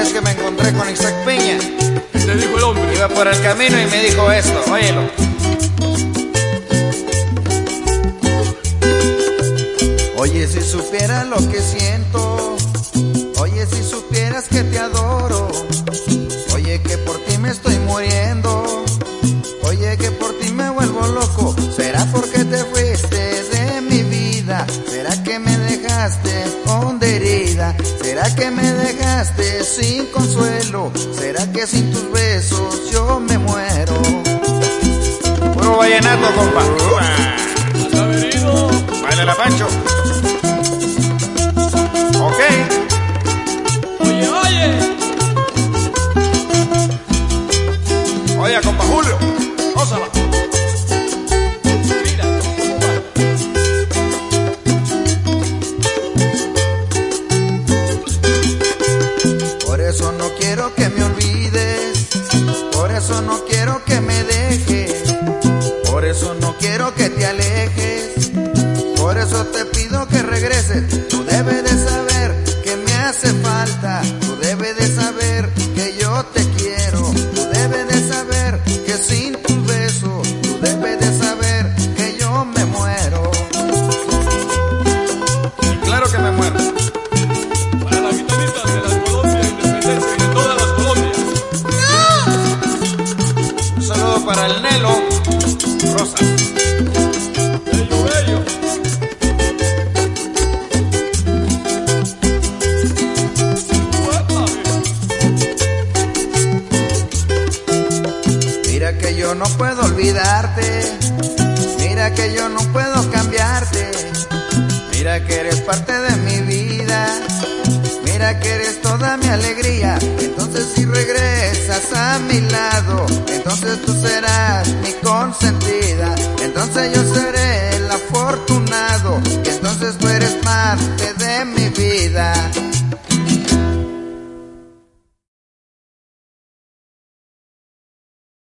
es que me encontré con Isaac Peña. ¿Qué te dijo el hombre? Iba por el camino y me dijo esto, óyelo. Oye, si supieras lo que siento, oye, si supieras que te adoro, oye, que por ti me estoy muriendo, oye, que por ti me vuelvo loco. ¿Será porque te fuiste de mi vida? ¿Será que me dejaste honda herida? ¿Será que me dejaste sin consuelo? ¿Será que sin tus besos yo me muero? Puro vallenato, compa. ¿Has venido? Báilala, Pancho. Ok. Oye, oye. Oye, compa Julio. Gózala. Mira cómo va. Por eso no quiero que me olvides, por eso no quiero que me dejes, por eso no quiero que te alejes, por eso te pido que regreses. Tú debes de saber que me hace falta, tú debes de saber que yo te quiero, tú debes de saber que sin tus besos, tú debes de saber que yo me muero. Y claro que me muero. Para las gitanitas de las Colombias, Independencia y de todas las Colombias. Un saludo para el Nelo Rosa. Bello, bello. Uepa, Mira que yo no puedo olvidarte, mira que yo no puedo cambiarte, mira que eres parte de mi vida, mira que eres toda mi alegría. Entonces si regresas a mi lado, entonces tú serás mi consentida, entonces yo seré el afortunado, y entonces tú eres parte de mi